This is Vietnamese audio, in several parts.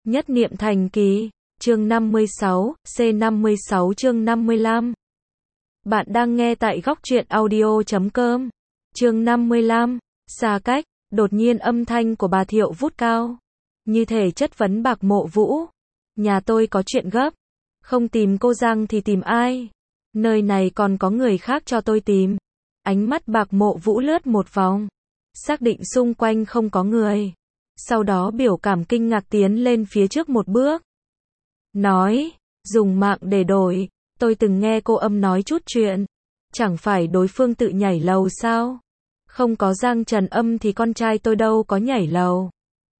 Nhất niệm thành kỳ, chương 56, C56 chương 55. Bạn đang nghe tại góc truyện audio.com. Chương 55, xa cách, đột nhiên âm thanh của bà Thiệu vút cao. Như thể chất vấn Bạc Mộ Vũ. Nhà tôi có chuyện gấp. Không tìm cô Giang thì tìm ai? Nơi này còn có người khác cho tôi tìm. Ánh mắt Bạc Mộ Vũ lướt một vòng. Xác định xung quanh không có người. Sau đó biểu cảm kinh ngạc tiến lên phía trước một bước. Nói, dùng mạng để đổi, tôi từng nghe cô âm nói chút chuyện. Chẳng phải đối phương tự nhảy lầu sao? Không có Giang Trần Âm thì con trai tôi đâu có nhảy lầu.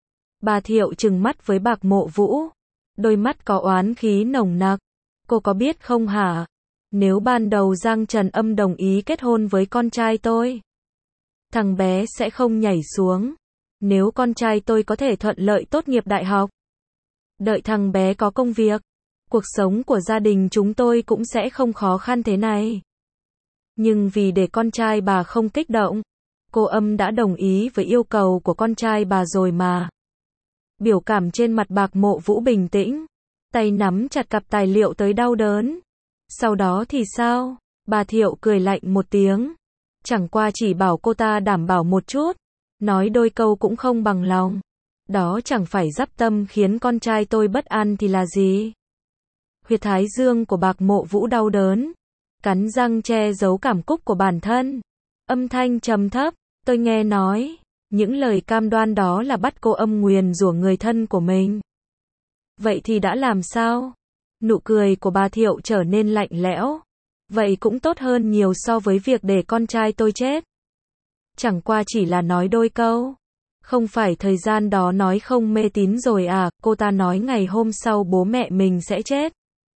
Bà Thiệu trừng mắt với Bạc Mộ Vũ. Đôi mắt có oán khí nồng nặc. Cô có biết không hả? Nếu ban đầu Giang Trần Âm đồng ý kết hôn với con trai tôi, thằng bé sẽ không nhảy xuống. Nếu con trai tôi có thể thuận lợi tốt nghiệp đại học, đợi thằng bé có công việc, cuộc sống của gia đình chúng tôi cũng sẽ không khó khăn thế này. Nhưng vì để con trai bà không kích động, cô âm đã đồng ý với yêu cầu của con trai bà rồi mà. Biểu cảm trên mặt Bạc Mộ Vũ bình tĩnh, tay nắm chặt cặp tài liệu tới đau đớn. Sau đó thì sao? Bà Thiệu cười lạnh một tiếng. Chẳng qua chỉ bảo cô ta đảm bảo một chút, nói đôi câu cũng không bằng lòng. Đó chẳng phải dắp tâm khiến con trai tôi bất an thì là gì? Huyệt thái dương của Bạc Mộ Vũ đau đớn, cắn răng che giấu cảm xúc của bản thân. Âm thanh trầm thấp, tôi nghe nói, những lời cam đoan đó là bắt cô âm nguyền rủa người thân của mình. Vậy thì đã làm sao? Nụ cười của bà Thiệu trở nên lạnh lẽo. Vậy cũng tốt hơn nhiều so với việc để con trai tôi chết. Chẳng qua chỉ là nói đôi câu. Không phải thời gian đó nói không mê tín rồi à? Cô ta nói ngày hôm sau bố mẹ mình sẽ chết.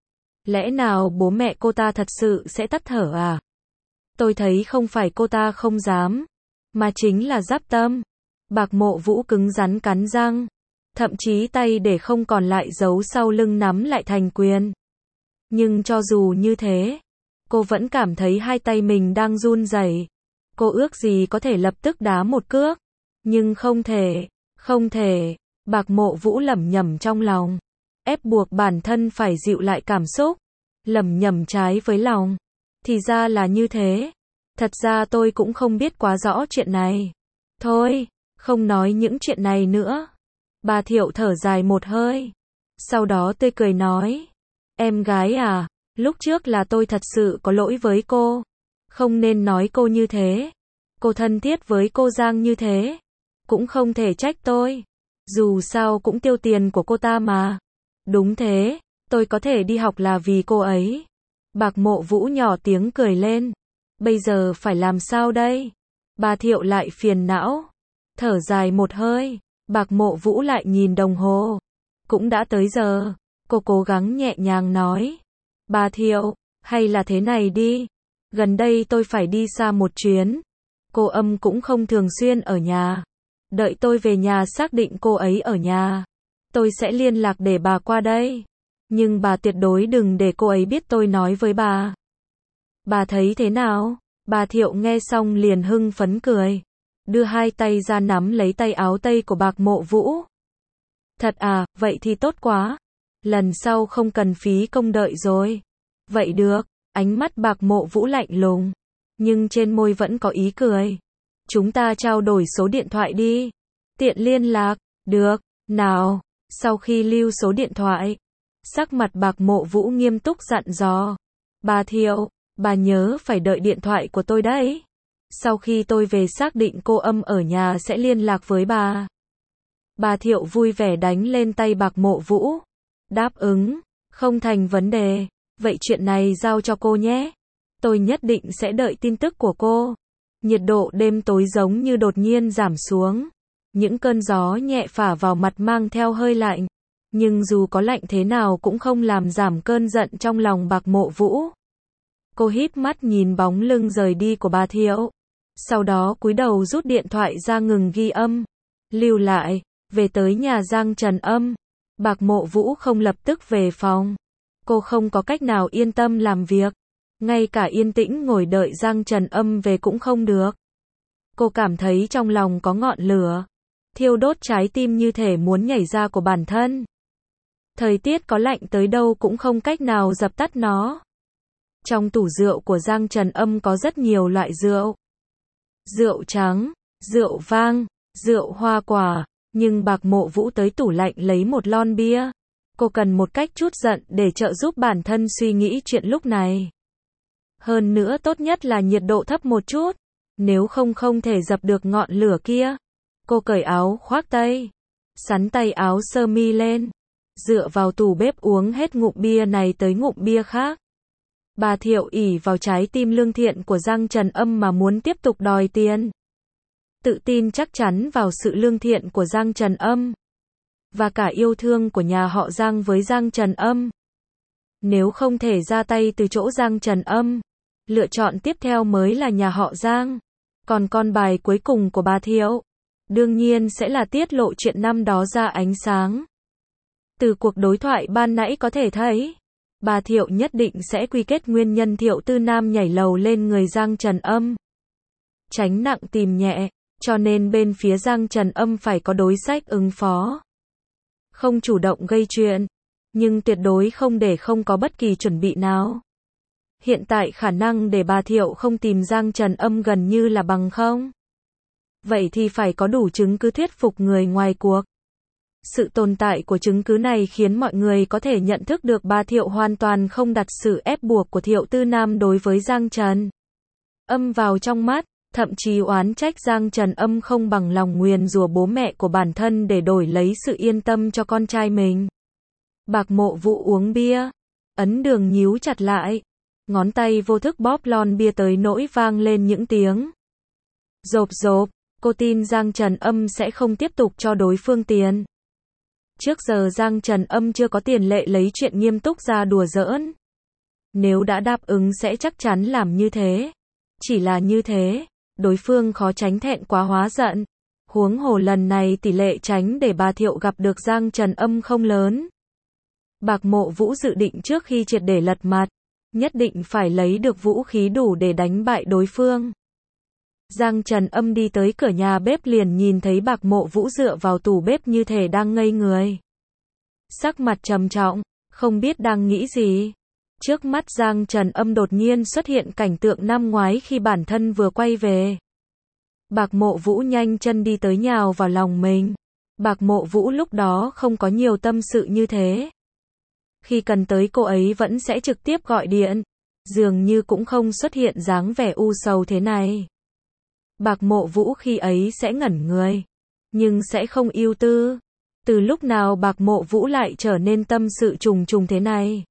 Lẽ nào bố mẹ cô ta thật sự sẽ tắt thở à? Tôi thấy không phải cô ta không dám, mà chính là dắp tâm. Bạc Mộ Vũ cứng rắn cắn răng, thậm chí tay để không còn lại giấu sau lưng nắm lại thành quyền. Nhưng cho dù như thế, cô vẫn cảm thấy hai tay mình đang run rẩy. Cô ước gì có thể lập tức đá một cước, nhưng không thể, không thể. Bạc Mộ Vũ lẩm nhẩm trong lòng, ép buộc bản thân phải dịu lại cảm xúc, lẩm nhẩm trái với lòng. Thì ra là như thế. Thật ra tôi cũng không biết quá rõ chuyện này. Thôi, không nói những chuyện này nữa. Bà Thiệu thở dài một hơi. Sau đó tươi cười nói, em gái à, lúc trước là tôi thật sự có lỗi với cô. Không nên nói cô như thế. Cô thân thiết với cô Giang như thế, cũng không thể trách tôi. Dù sao cũng tiêu tiền của cô ta mà. Đúng thế, tôi có thể đi học là vì cô ấy. Bạc Mộ Vũ nhỏ tiếng cười lên. Bây giờ phải làm sao đây? Bà Thiệu lại phiền não. Thở dài một hơi. Bạc Mộ Vũ lại nhìn đồng hồ. Cũng đã tới giờ. Cô cố gắng nhẹ nhàng nói. Bà Thiệu, hay là thế này đi. Gần đây tôi phải đi xa một chuyến. Cô âm cũng không thường xuyên ở nhà. Đợi tôi về nhà xác định cô ấy ở nhà, tôi sẽ liên lạc để bà qua đây. Nhưng bà tuyệt đối đừng để cô ấy biết tôi nói với bà. Bà thấy thế nào? Bà Thiệu nghe xong liền hưng phấn cười. Đưa hai tay ra nắm lấy tay áo tây của Bạc Mộ Vũ. Thật à, vậy thì tốt quá. Lần sau không cần phí công đợi rồi. Vậy được, ánh mắt Bạc Mộ Vũ lạnh lùng, nhưng trên môi vẫn có ý cười. Chúng ta trao đổi số điện thoại đi. Tiện liên lạc. Được, nào. Sau khi lưu số điện thoại, sắc mặt Bạc Mộ Vũ nghiêm túc dặn dò. Bà Thiệu, bà nhớ phải đợi điện thoại của tôi đấy. Sau khi tôi về xác định cô âm ở nhà sẽ liên lạc với bà. Bà Thiệu vui vẻ đánh lên tay Bạc Mộ Vũ. Đáp ứng, không thành vấn đề. Vậy chuyện này giao cho cô nhé. Tôi nhất định sẽ đợi tin tức của cô. Nhiệt độ đêm tối giống như đột nhiên giảm xuống. Những cơn gió nhẹ phả vào mặt mang theo hơi lạnh. Nhưng dù có lạnh thế nào cũng không làm giảm cơn giận trong lòng Bạc Mộ Vũ. Cô híp mắt nhìn bóng lưng rời đi của bà Thiệu. Sau đó cúi đầu rút điện thoại ra ngừng ghi âm. Lưu lại, về tới nhà Giang Trần Âm. Bạc Mộ Vũ không lập tức về phòng. Cô không có cách nào yên tâm làm việc. Ngay cả yên tĩnh ngồi đợi Giang Trần Âm về cũng không được. Cô cảm thấy trong lòng có ngọn lửa thiêu đốt trái tim như thể muốn nhảy ra của bản thân. Thời tiết có lạnh tới đâu cũng không cách nào dập tắt nó. Trong tủ rượu của Giang Trần Âm có rất nhiều loại rượu. Rượu trắng, rượu vang, rượu hoa quả, nhưng Bạc Mộ Vũ tới tủ lạnh lấy một lon bia. Cô cần một cách trút giận để trợ giúp bản thân suy nghĩ chuyện lúc này. Hơn nữa tốt nhất là nhiệt độ thấp một chút, nếu không không thể dập được ngọn lửa kia. Cô cởi áo khoác tây, xắn tay áo sơ mi lên, dựa vào tủ bếp uống hết ngụm bia này tới ngụm bia khác. Bà Thiệu ỷ vào trái tim lương thiện của Giang Trần Âm mà muốn tiếp tục đòi tiền. Tự tin chắc chắn vào sự lương thiện của Giang Trần Âm và cả yêu thương của nhà họ Giang với Giang Trần Âm. Nếu không thể ra tay từ chỗ Giang Trần Âm, lựa chọn tiếp theo mới là nhà họ Giang. Còn con bài cuối cùng của bà Thiệu, đương nhiên sẽ là tiết lộ chuyện năm đó ra ánh sáng. Từ cuộc đối thoại ban nãy có thể thấy, bà Thiệu nhất định sẽ quy kết nguyên nhân Thiệu Tư Nam nhảy lầu lên người Giang Trần Âm. Tránh nặng tìm nhẹ, cho nên bên phía Giang Trần Âm phải có đối sách ứng phó. Không chủ động gây chuyện, nhưng tuyệt đối không để không có bất kỳ chuẩn bị nào. Hiện tại khả năng để bà Thiệu không tìm Giang Trần Âm gần như là bằng không. Vậy thì phải có đủ chứng cứ thuyết phục người ngoài cuộc. Sự tồn tại của chứng cứ này khiến mọi người có thể nhận thức được bà Thiệu hoàn toàn không đặt sự ép buộc của Thiệu Tư Nam đối với Giang Trần Âm vào trong mắt, thậm chí oán trách Giang Trần Âm không bằng lòng nguyền rủa bố mẹ của bản thân để đổi lấy sự yên tâm cho con trai mình. Bạc Mộ Vũ uống bia, ấn đường nhíu chặt lại, ngón tay vô thức bóp lon bia tới nỗi vang lên những tiếng rộp rộp. Cô tin Giang Trần Âm sẽ không tiếp tục cho đối phương tiền. Trước giờ Giang Trần Âm chưa có tiền lệ lấy chuyện nghiêm túc ra đùa giỡn. Nếu đã đáp ứng sẽ chắc chắn làm như thế. Chỉ là như thế, đối phương khó tránh thẹn quá hóa giận. Huống hồ lần này tỷ lệ tránh để bà Thiệu gặp được Giang Trần Âm không lớn. Bạc Mộ Vũ dự định trước khi triệt để lật mặt, nhất định phải lấy được vũ khí đủ để đánh bại đối phương. Giang Trần Âm đi tới cửa nhà bếp liền nhìn thấy Bạc Mộ Vũ dựa vào tủ bếp như thể đang ngây người. Sắc mặt trầm trọng, không biết đang nghĩ gì. Trước mắt Giang Trần Âm đột nhiên xuất hiện cảnh tượng năm ngoái khi bản thân vừa quay về. Bạc Mộ Vũ nhanh chân đi tới nhào vào lòng mình. Bạc Mộ Vũ lúc đó không có nhiều tâm sự như thế. Khi cần tới cô ấy vẫn sẽ trực tiếp gọi điện. Dường như cũng không xuất hiện dáng vẻ u sầu thế này. Bạc Mộ Vũ khi ấy sẽ ngẩn người, nhưng sẽ không ưu tư. Từ lúc nào Bạc Mộ Vũ lại trở nên tâm sự trùng trùng thế này?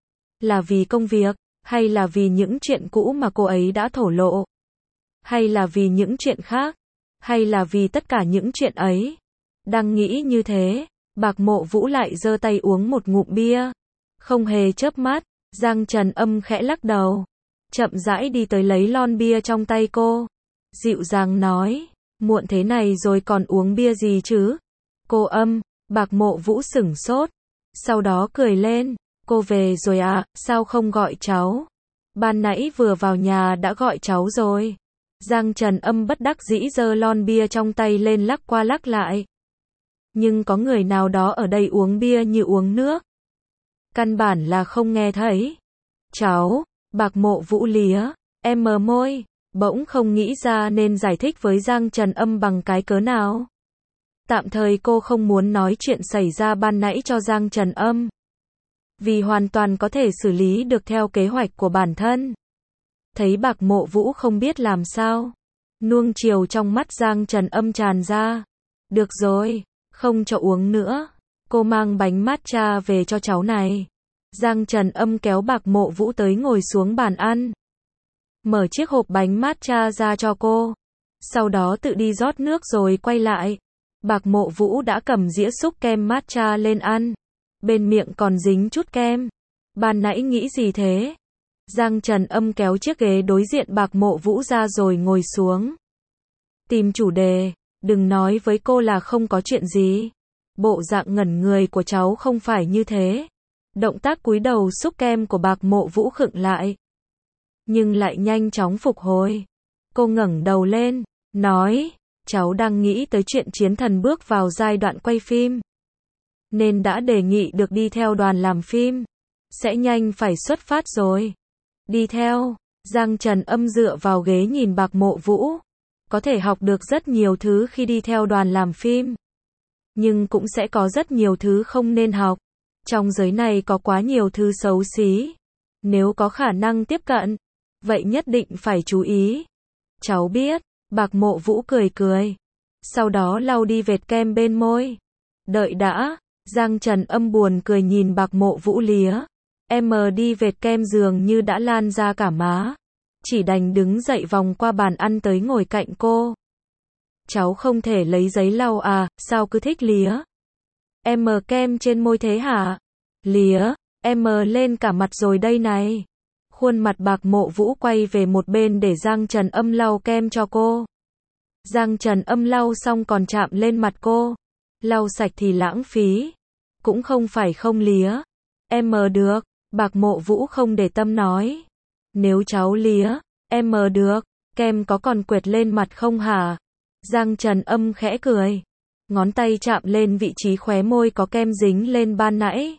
Là vì công việc, hay là vì những chuyện cũ mà cô ấy đã thổ lộ? Hay là vì những chuyện khác? Hay là vì tất cả những chuyện ấy? Đang nghĩ như thế, Bạc Mộ Vũ lại giơ tay uống một ngụm bia. Không hề chớp mắt, Giang Trần Âm khẽ lắc đầu, chậm rãi đi tới lấy lon bia trong tay cô. Dịu dàng nói, muộn thế này rồi còn uống bia gì chứ? Cô Âm, Bạc Mộ Vũ sửng sốt, sau đó cười lên, cô về rồi à, sao không gọi cháu? Ban nãy vừa vào nhà đã gọi cháu rồi. Giang Trần Âm bất đắc dĩ giơ lon bia trong tay lên lắc qua lắc lại. Nhưng có người nào đó ở đây uống bia như uống nước. Căn bản là không nghe thấy. Cháu, Bạc Mộ Vũ lía, em mờ môi. Bỗng không nghĩ ra nên giải thích với Giang Trần Âm bằng cái cớ nào. Tạm thời cô không muốn nói chuyện xảy ra ban nãy cho Giang Trần Âm. Vì hoàn toàn có thể xử lý được theo kế hoạch của bản thân. Thấy Bạc Mộ Vũ không biết làm sao. Nuông chiều trong mắt Giang Trần Âm tràn ra. Được rồi, không cho uống nữa. Cô mang bánh matcha về cho cháu này. Giang Trần Âm kéo Bạc Mộ Vũ tới ngồi xuống bàn ăn. Mở chiếc hộp bánh matcha ra cho cô. Sau đó tự đi rót nước rồi quay lại. Bạc Mộ Vũ đã cầm dĩa xúc kem matcha lên ăn. Bên miệng còn dính chút kem. Ban nãy nghĩ gì thế? Giang Trần Âm kéo chiếc ghế đối diện Bạc Mộ Vũ ra rồi ngồi xuống. Tìm chủ đề, đừng nói với cô là không có chuyện gì. Bộ dạng ngẩn người của cháu không phải như thế. Động tác cúi đầu xúc kem của Bạc Mộ Vũ khựng lại. Nhưng lại nhanh chóng phục hồi. Cô ngẩng đầu lên, nói, cháu đang nghĩ tới chuyện Chiến Thần bước vào giai đoạn quay phim. nên đã đề nghị được đi theo đoàn làm phim. Sẽ nhanh phải xuất phát rồi. Đi theo, Giang Trần Âm dựa vào ghế nhìn Bạc Mộ Vũ. Có thể học được rất nhiều thứ khi đi theo đoàn làm phim. Nhưng cũng sẽ có rất nhiều thứ không nên học. Trong giới này có quá nhiều thứ xấu xí. Nếu có khả năng tiếp cận, vậy nhất định phải chú ý. Cháu biết, Bạc Mộ Vũ cười cười. Sau đó lau đi vệt kem bên môi. Đợi đã, Giang Trần Âm buồn cười nhìn Bạc Mộ Vũ lía. Em đi vệt kem dường như đã lan ra cả má. Chỉ đành đứng dậy vòng qua bàn ăn tới ngồi cạnh cô. Cháu không thể lấy giấy lau à, sao cứ thích lía? Em kem trên môi thế hả? Lía, em lên cả mặt rồi đây này. Khuôn mặt Bạc Mộ Vũ quay về một bên để Giang Trần Âm lau kem cho cô. Giang Trần Âm lau xong còn chạm lên mặt cô. Lau sạch thì lãng phí. Cũng không phải không lía. Em được, Bạc Mộ Vũ không để tâm nói. Nếu cháu lía, em được, kem có còn quệt lên mặt không hả? Giang Trần Âm khẽ cười. Ngón tay chạm lên vị trí khóe môi có kem dính lên ban nãy.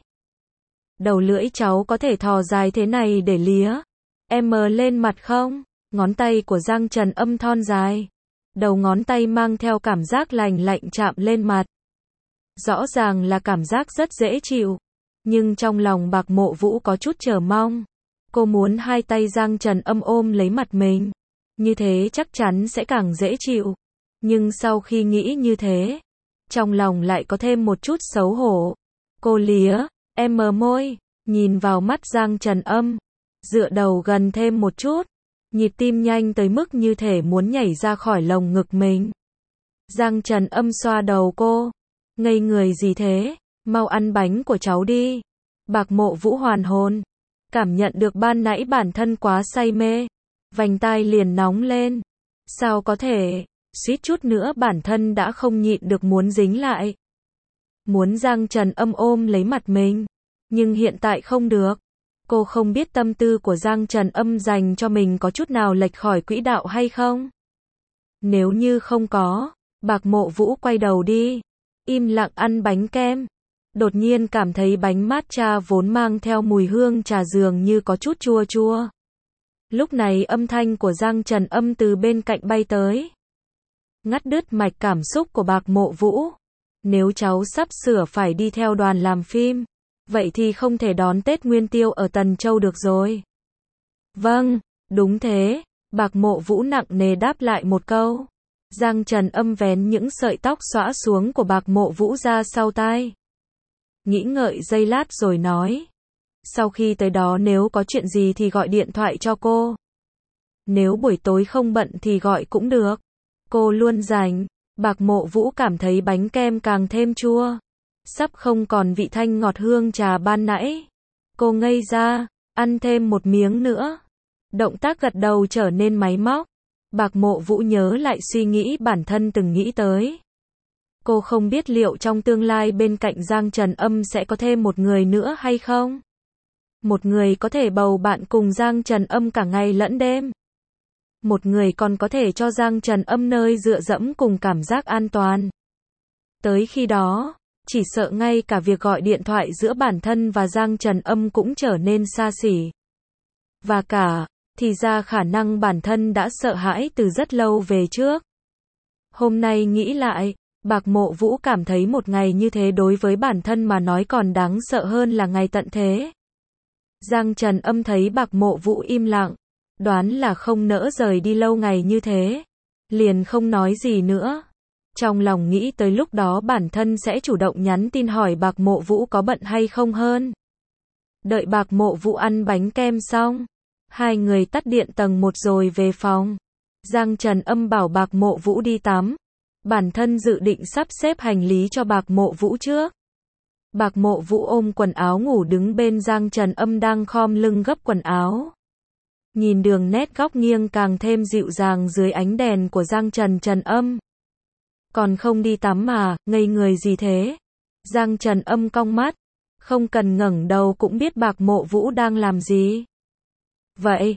Đầu lưỡi cháu có thể thò dài thế này để lía. Em lên mặt không? Ngón tay của Giang Trần Âm thon dài. Đầu ngón tay mang theo cảm giác lành lạnh chạm lên mặt. Rõ ràng là cảm giác rất dễ chịu. Nhưng trong lòng Bạc Mộ Vũ có chút chờ mong. Cô muốn hai tay Giang Trần Âm ôm lấy mặt mình. Như thế chắc chắn sẽ càng dễ chịu. Nhưng sau khi nghĩ như thế, trong lòng lại có thêm một chút xấu hổ. Cô lía, em môi, nhìn vào mắt Giang Trần Âm. Dựa đầu gần thêm một chút. Nhịp tim nhanh tới mức như thể muốn nhảy ra khỏi lồng ngực mình. Giang Trần Âm xoa đầu cô. Ngây người gì thế? Mau ăn bánh của cháu đi. Bạc Mộ Vũ hoàn hồn. Cảm nhận được ban nãy bản thân quá say mê. Vành tai liền nóng lên. Sao có thể? Suýt chút nữa bản thân đã không nhịn được muốn dính lại. Muốn Giang Trần Âm ôm lấy mặt mình. Nhưng hiện tại không được. Cô không biết tâm tư của Giang Trần Âm dành cho mình có chút nào lệch khỏi quỹ đạo hay không? Nếu như không có, Bạc Mộ Vũ quay đầu đi. Im lặng ăn bánh kem. Đột nhiên cảm thấy bánh matcha vốn mang theo mùi hương trà dường như có chút chua chua. Lúc này âm thanh của Giang Trần Âm từ bên cạnh bay tới. Ngắt đứt mạch cảm xúc của Bạc Mộ Vũ. Nếu cháu sắp sửa phải đi theo đoàn làm phim, vậy thì không thể đón Tết Nguyên Tiêu ở Tần Châu được rồi. Vâng, đúng thế. Bạc Mộ Vũ nặng nề đáp lại một câu. Giang Trần Âm vén những sợi tóc xõa xuống của Bạc Mộ Vũ ra sau tai. Nghĩ ngợi giây lát rồi nói. Sau khi tới đó nếu có chuyện gì thì gọi điện thoại cho cô. Nếu buổi tối không bận thì gọi cũng được. Cô luôn rảnh. Bạc Mộ Vũ cảm thấy bánh kem càng thêm chua. Sắp không còn vị thanh ngọt hương trà ban nãy. Cô ngây ra, ăn thêm một miếng nữa. Động tác gật đầu trở nên máy móc. Bạc Mộ Vũ nhớ lại suy nghĩ bản thân từng nghĩ tới. Cô không biết liệu trong tương lai bên cạnh Giang Trần Âm sẽ có thêm một người nữa hay không? Một người có thể bầu bạn cùng Giang Trần Âm cả ngày lẫn đêm. Một người còn có thể cho Giang Trần Âm nơi dựa dẫm cùng cảm giác an toàn. Tới khi đó, chỉ sợ ngay cả việc gọi điện thoại giữa bản thân và Giang Trần Âm cũng trở nên xa xỉ. Và thì ra khả năng bản thân đã sợ hãi từ rất lâu về trước. Hôm nay nghĩ lại, Bạc Mộ Vũ cảm thấy một ngày như thế đối với bản thân mà nói còn đáng sợ hơn là ngày tận thế. Giang Trần Âm thấy Bạc Mộ Vũ im lặng, đoán là không nỡ rời đi lâu ngày như thế. Liền không nói gì nữa. Trong lòng nghĩ tới lúc đó bản thân sẽ chủ động nhắn tin hỏi Bạc Mộ Vũ có bận hay không hơn. Đợi Bạc Mộ Vũ ăn bánh kem xong, hai người tắt điện tầng 1 rồi về phòng. Giang Trần Âm bảo Bạc Mộ Vũ đi tắm. Bản thân dự định sắp xếp hành lý cho Bạc Mộ Vũ trước. Bạc Mộ Vũ ôm quần áo ngủ đứng bên Giang Trần Âm đang khom lưng gấp quần áo. Nhìn đường nét góc nghiêng càng thêm dịu dàng dưới ánh đèn của Giang Trần Âm. Còn không đi tắm mà, ngây người gì thế? Giang Trần Âm cong mắt. Không cần ngẩng đầu cũng biết Bạc Mộ Vũ đang làm gì. Vậy,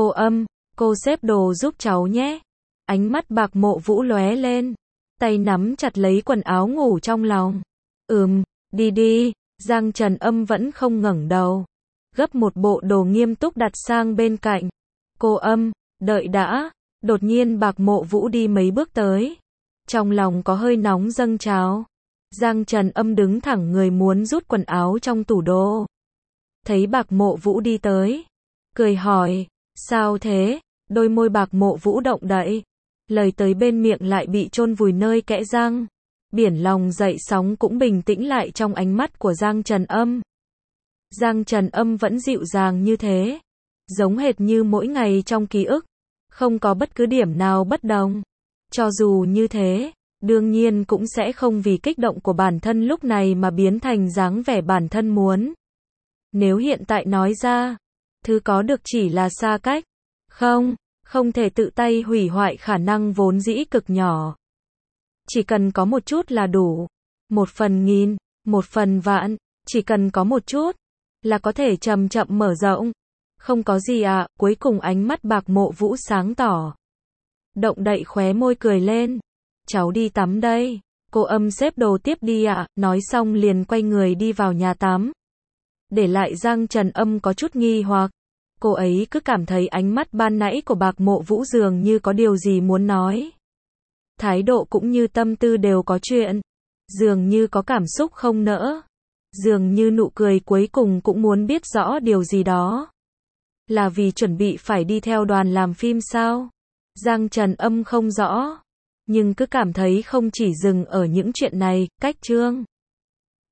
cô xếp đồ giúp cháu nhé. Ánh mắt Bạc Mộ Vũ lóe lên. Tay nắm chặt lấy quần áo ngủ trong lòng. Đi đi, Giang Trần Âm vẫn không ngẩng đầu. Gấp một bộ đồ nghiêm túc đặt sang bên cạnh. Cô Âm, đợi đã. Đột nhiên Bạc Mộ Vũ đi mấy bước tới. Trong lòng có hơi nóng dâng trào. Giang Trần Âm đứng thẳng người muốn rút quần áo trong tủ đồ. Thấy Bạc Mộ Vũ đi tới. Cười hỏi, sao thế? Đôi môi Bạc Mộ Vũ động đậy. Lời tới bên miệng lại bị chôn vùi nơi kẽ răng. Biển lòng dậy sóng cũng bình tĩnh lại trong ánh mắt của Giang Trần Âm. Giang Trần Âm vẫn dịu dàng như thế. Giống hệt như mỗi ngày trong ký ức. Không có bất cứ điểm nào bất đồng. Cho dù như thế, đương nhiên cũng sẽ không vì kích động của bản thân lúc này mà biến thành dáng vẻ bản thân muốn. Nếu hiện tại nói ra, thứ có được chỉ là xa cách. Không thể tự tay hủy hoại khả năng vốn dĩ cực nhỏ. Chỉ cần có một chút là đủ. 1/1000, 1/100000, chỉ cần có một chút, là có thể chậm chậm mở rộng. Không có gì ạ, cuối cùng ánh mắt Bạc Mộ Vũ sáng tỏ. Động đậy khóe môi cười lên. Cháu đi tắm đây. Cô Âm xếp đồ tiếp đi ạ, nói xong liền quay người đi vào nhà tắm. Để lại Giang Trần Âm có chút nghi hoặc. Cô ấy cứ cảm thấy ánh mắt ban nãy của Bạc Mộ Vũ dường như có điều gì muốn nói. Thái độ cũng như tâm tư đều có chuyện. Dường như có cảm xúc không nỡ. Dường như nụ cười cuối cùng cũng muốn biết rõ điều gì đó. Là vì chuẩn bị phải đi theo đoàn làm phim sao? Giang Trần Âm không rõ. Nhưng cứ cảm thấy không chỉ dừng ở những chuyện này, cách chương